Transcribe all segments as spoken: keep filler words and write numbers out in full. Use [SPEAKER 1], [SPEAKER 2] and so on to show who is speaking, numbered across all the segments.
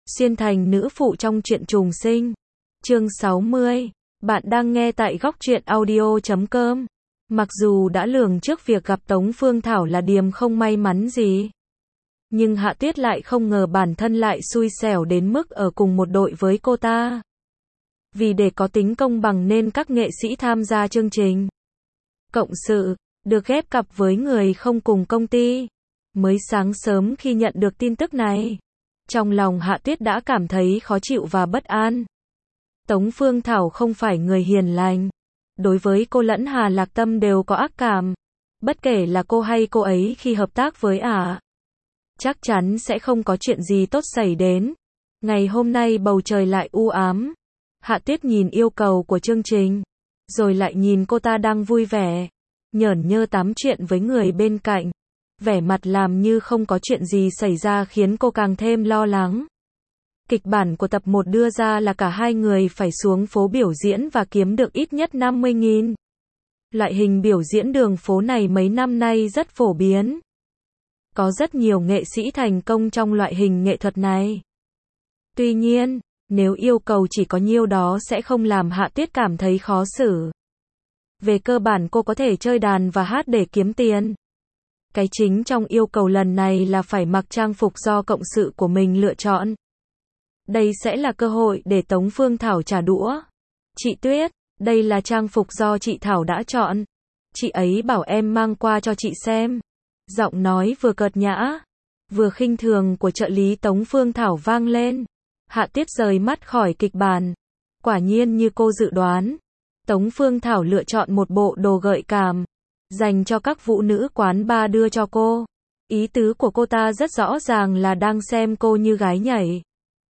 [SPEAKER 1] Xuyên thành nữ phụ trong truyện trùng sinh. Chương sáu mươi. Bạn đang nghe tại góc truyện audio chấm com. Mặc dù đã lường trước việc gặp Tống Phương Thảo là điềm không may mắn gì, nhưng Hạ Tuyết lại không ngờ bản thân lại xui xẻo đến mức ở cùng một đội với cô ta. Vì để có tính công bằng nên các nghệ sĩ tham gia chương trình cộng sự được ghép cặp với người không cùng công ty. Mới sáng sớm khi nhận được tin tức này, trong lòng Hạ Tuyết đã cảm thấy khó chịu và bất an. Tống Phương Thảo không phải người hiền lành. Đối với cô lẫn Hà Lạc Tâm đều có ác cảm. Bất kể là cô hay cô ấy khi hợp tác với ả, chắc chắn sẽ không có chuyện gì tốt xảy đến. Ngày hôm nay bầu trời lại u ám. Hạ Tuyết nhìn yêu cầu của chương trình, rồi lại nhìn cô ta đang vui vẻ, nhởn nhơ tám chuyện với người bên cạnh. Vẻ mặt làm như không có chuyện gì xảy ra khiến cô càng thêm lo lắng. Kịch bản của tập một đưa ra là cả hai người phải xuống phố biểu diễn và kiếm được ít nhất năm mươi nghìn. Loại hình biểu diễn đường phố này mấy năm nay rất phổ biến. Có rất nhiều nghệ sĩ thành công trong loại hình nghệ thuật này. Tuy nhiên, nếu yêu cầu chỉ có nhiêu đó sẽ không làm Hạ Tuyết cảm thấy khó xử. Về cơ bản cô có thể chơi đàn và hát để kiếm tiền. Cái chính trong yêu cầu lần này là phải mặc trang phục do cộng sự của mình lựa chọn. Đây sẽ là cơ hội để Tống Phương Thảo trả đũa. Chị Tuyết, đây là trang phục do chị Thảo đã chọn. Chị ấy bảo em mang qua cho chị xem. Giọng nói vừa cợt nhã, vừa khinh thường của trợ lý Tống Phương Thảo vang lên. Hạ Tuyết rời mắt khỏi kịch bản. Quả nhiên như cô dự đoán, Tống Phương Thảo lựa chọn một bộ đồ gợi cảm, dành cho các vũ nữ quán bar đưa cho cô. Ý tứ của cô ta rất rõ ràng là đang xem cô như gái nhảy.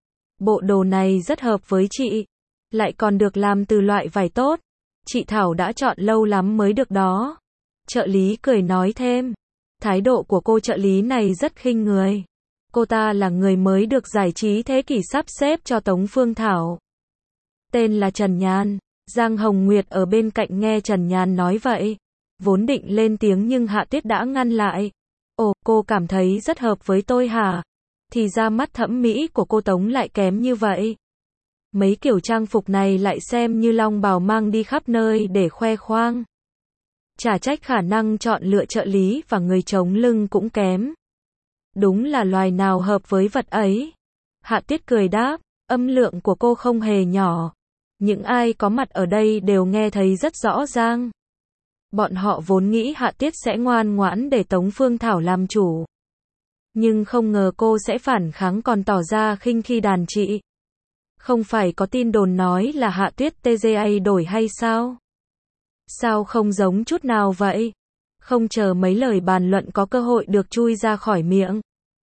[SPEAKER 1] Bộ đồ này rất hợp với chị, lại còn được làm từ loại vải tốt. Chị Thảo đã chọn lâu lắm mới được đó. Trợ lý cười nói thêm. Thái độ của cô trợ lý này rất khinh người. Cô ta là người mới được giải trí thế kỷ sắp xếp cho Tống Phương Thảo. Tên là Trần Nhàn. Giang Hồng Nguyệt ở bên cạnh nghe Trần Nhàn nói vậy, vốn định lên tiếng nhưng Hạ Tuyết đã ngăn lại. Ồ, cô cảm thấy rất hợp với tôi hả? Thì ra mắt thẩm mỹ của cô Tống lại kém như vậy. Mấy kiểu trang phục này lại xem như long bào mang đi khắp nơi để khoe khoang. Chả trách khả năng chọn lựa trợ lý và người chống lưng cũng kém. Đúng là loài nào hợp với vật ấy. Hạ Tuyết cười đáp, âm lượng của cô không hề nhỏ. Những ai có mặt ở đây đều nghe thấy rất rõ ràng. Bọn họ vốn nghĩ Hạ Tuyết sẽ ngoan ngoãn để Tống Phương Thảo làm chủ. Nhưng không ngờ cô sẽ phản kháng còn tỏ ra khinh khi đàn chị. Không phải có tin đồn nói là Hạ Tuyết tê giê a đổi hay sao? Sao không giống chút nào vậy? Không chờ mấy lời bàn luận có cơ hội được chui ra khỏi miệng,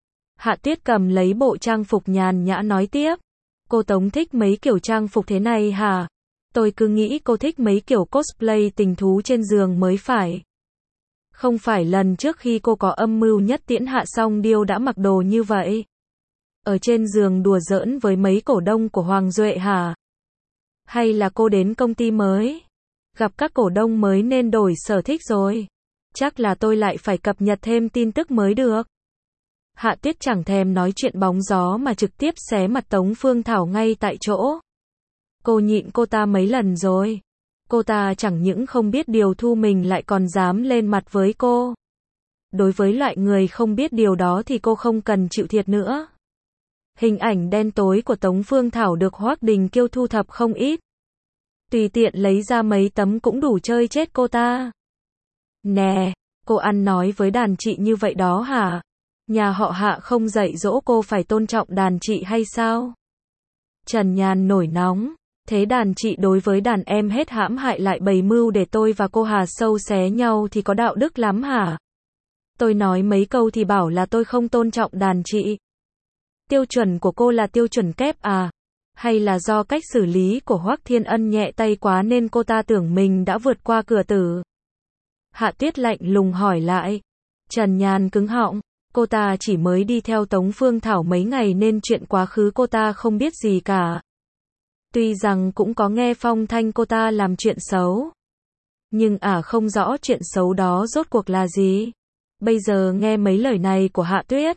[SPEAKER 1] Hạ Tuyết cầm lấy bộ trang phục nhàn nhã nói tiếp. Cô Tống thích mấy kiểu trang phục thế này hả? Tôi cứ nghĩ cô thích mấy kiểu cosplay tình thú trên giường mới phải. Không phải lần trước khi cô có âm mưu nhất tiễn Hạ Song Điêu đã mặc đồ như vậy? Ở trên giường đùa giỡn với mấy cổ đông của Hoàng Duệ hả? Hay là cô đến công ty mới, gặp các cổ đông mới nên đổi sở thích rồi? Chắc là tôi lại phải cập nhật thêm tin tức mới được. Hạ Tuyết chẳng thèm nói chuyện bóng gió mà trực tiếp xé mặt Tống Phương Thảo ngay tại chỗ. Cô nhịn cô ta mấy lần rồi. Cô ta chẳng những không biết điều thu mình lại còn dám lên mặt với cô. Đối với loại người không biết điều đó thì cô không cần chịu thiệt nữa. Hình ảnh đen tối của Tống Phương Thảo được Hoắc Đình Kiêu thu thập không ít. Tùy tiện lấy ra mấy tấm cũng đủ chơi chết cô ta. Nè, cô ăn nói với đàn chị như vậy đó hả? Nhà họ Hạ không dạy dỗ cô phải tôn trọng đàn chị hay sao? Trần Nhàn nổi nóng. Thế đàn chị đối với đàn em hết hãm hại lại bày mưu để tôi và cô Hà sâu xé nhau thì có đạo đức lắm hả? Tôi nói mấy câu thì bảo là tôi không tôn trọng đàn chị. Tiêu chuẩn của cô là tiêu chuẩn kép à? Hay là do cách xử lý của Hoắc Thiên Ân nhẹ tay quá nên cô ta tưởng mình đã vượt qua cửa tử? Hạ Tuyết lạnh lùng hỏi lại. Trần Nhàn cứng họng. Cô ta chỉ mới đi theo Tống Phương Thảo mấy ngày nên chuyện quá khứ cô ta không biết gì cả. Tuy rằng cũng có nghe phong thanh cô ta làm chuyện xấu, nhưng ả à không rõ chuyện xấu đó rốt cuộc là gì. Bây giờ nghe mấy lời này của Hạ Tuyết,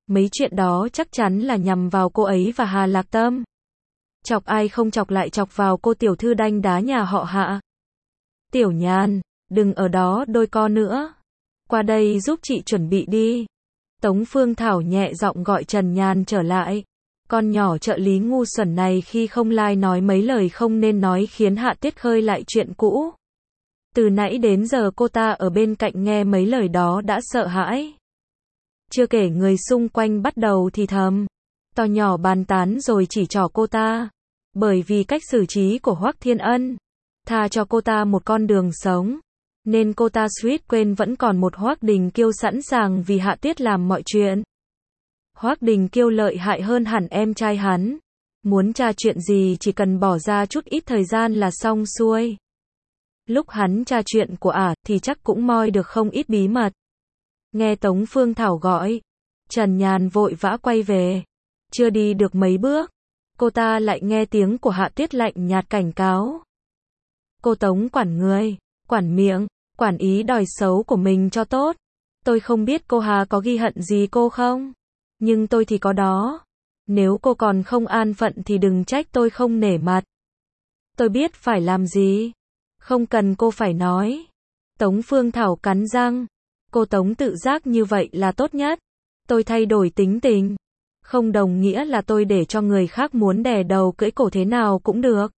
[SPEAKER 1] Mấy chuyện đó chắc chắn là nhằm vào cô ấy và Hà Lạc Tâm. Chọc ai không chọc lại chọc vào cô tiểu thư đanh đá nhà họ Hạ. Tiểu Nhàn, đừng ở đó đôi co nữa. Qua đây giúp chị chuẩn bị đi. Tống Phương Thảo nhẹ giọng gọi Trần Nhàn trở lại. Con nhỏ trợ lý ngu xuẩn này khi không like nói mấy lời không nên nói khiến Hạ Tiết khơi lại chuyện cũ. Từ nãy đến giờ cô ta ở bên cạnh nghe mấy lời đó đã sợ hãi. Chưa kể người xung quanh bắt đầu thì thầm, to nhỏ bàn tán rồi chỉ trỏ cô ta. Bởi vì cách xử trí của Hoắc Thiên Ân, tha cho cô ta một con đường sống, nên cô ta suýt quên vẫn còn một Hoắc Đình Kiêu sẵn sàng vì Hạ Tiết làm mọi chuyện. Hoắc Đình Kiêu lợi hại hơn hẳn em trai hắn. Muốn tra chuyện gì chỉ cần bỏ ra chút ít thời gian là xong xuôi. Lúc hắn tra chuyện của ả thì chắc cũng moi được không ít bí mật. Nghe Tống Phương Thảo gọi, Trần Nhàn vội vã quay về. Chưa đi được mấy bước, cô ta lại nghe tiếng của Hạ Tiết lạnh nhạt cảnh cáo. Cô Tống quản người, quản miệng, quản ý đòi xấu của mình cho tốt. Tôi không biết cô Hà có ghi hận gì cô không? Nhưng tôi thì có đó. Nếu cô còn không an phận thì đừng trách tôi không nể mặt. Tôi biết phải làm gì. Không cần cô phải nói. Tống Phương Thảo cắn răng. Cô Tống tự giác như vậy là tốt nhất. Tôi thay đổi tính tình. Không đồng nghĩa là tôi để cho người khác muốn đè đầu cưỡi cổ thế nào cũng được.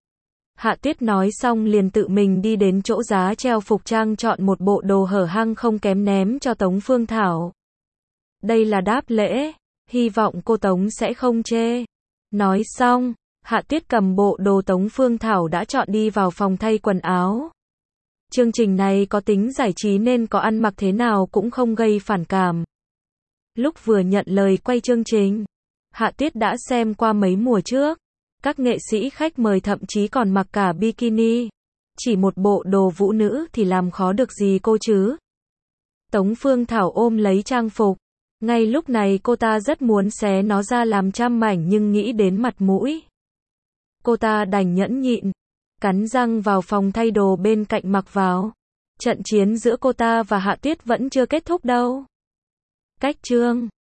[SPEAKER 1] Hạ Tiết nói xong liền tự mình đi đến chỗ giá treo phục trang chọn một bộ đồ hở hang không kém ném cho Tống Phương Thảo. Đây là đáp lễ, hy vọng cô Tống sẽ không chê. Nói xong, Hạ Tiết cầm bộ đồ Tống Phương Thảo đã chọn đi vào phòng thay quần áo. Chương trình này có tính giải trí nên có ăn mặc thế nào cũng không gây phản cảm. Lúc vừa nhận lời quay chương trình, Hạ Tiết đã xem qua mấy mùa trước. Các nghệ sĩ khách mời thậm chí còn mặc cả bikini. Chỉ một bộ đồ vũ nữ thì làm khó được gì cô chứ. Tống Phương Thảo ôm lấy trang phục. Ngay lúc này cô ta rất muốn xé nó ra làm trăm mảnh nhưng nghĩ đến mặt mũi. Cô ta đành nhẫn nhịn. Cắn răng vào phòng thay đồ bên cạnh mặc vào. Trận chiến giữa cô ta và Hạ Tiết vẫn chưa kết thúc đâu. Cách chương